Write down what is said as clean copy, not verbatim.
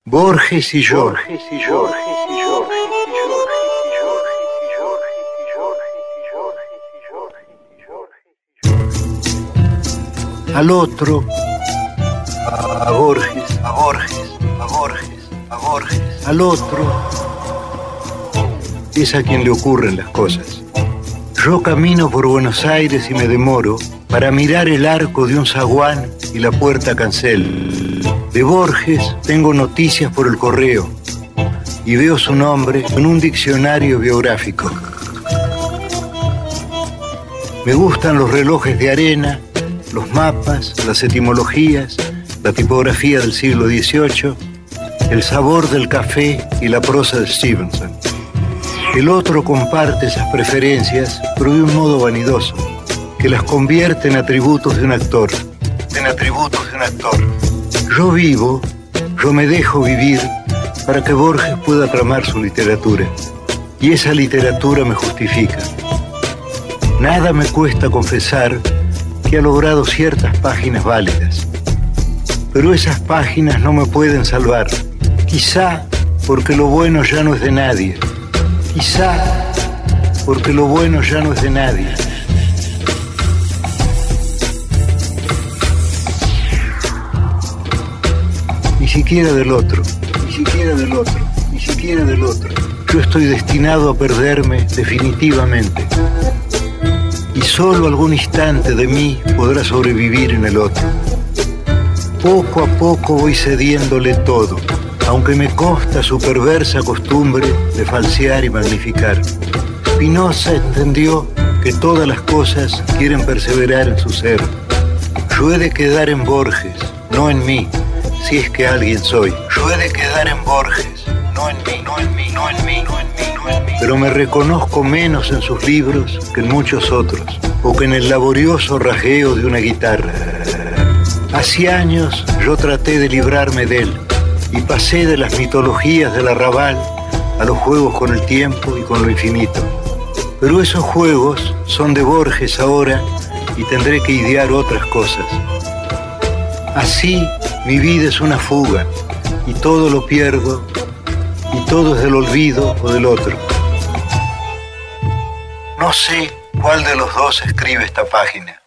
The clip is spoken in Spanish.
Borges y yo. Al otro, a Borges, a Borges, a Borges, a Borges, al otro, es a quien le ocurren las cosas. Yo camino por Buenos Aires y me demoro para mirar el arco de un zaguán y la puerta cancel. De Borges tengo noticias por el correo y veo su nombre en un diccionario biográfico. Me gustan los relojes de arena, los mapas, las etimologías, la tipografía del siglo XVIII, el sabor del café y la prosa de Stevenson. El otro comparte esas preferencias, pero de un modo vanidoso, que las convierte en atributos de un actor. Yo vivo, yo me dejo vivir para que Borges pueda tramar su literatura. Y esa literatura me justifica. Nada me cuesta confesar que ha logrado ciertas páginas válidas. Pero esas páginas no me pueden salvar. Quizá porque lo bueno ya no es de nadie. Quizá porque lo bueno ya no es de nadie. Ni siquiera del otro, ni siquiera del otro, ni siquiera del otro. Yo estoy destinado a perderme definitivamente. Y solo algún instante de mí podrá sobrevivir en el otro. Poco a poco voy cediéndole todo, aunque me consta su perversa costumbre de falsear y magnificar. Spinoza entendió que todas las cosas quieren perseverar en su ser. Yo he de quedar en Borges, no en mí, si es que alguien soy. Yo he de quedar en Borges, no en mí, no en mí, no en mí, no en mí, no en mí. Pero me reconozco menos en sus libros que en muchos otros, o que en el laborioso rasgueo de una guitarra. Hace años yo traté de librarme de él, y pasé de las mitologías del arrabal a los juegos con el tiempo y con lo infinito. Pero esos juegos son de Borges ahora y tendré que idear otras cosas. Así mi vida es una fuga y todo lo pierdo y todo es del olvido o del otro. No sé cuál de los dos escribe esta página.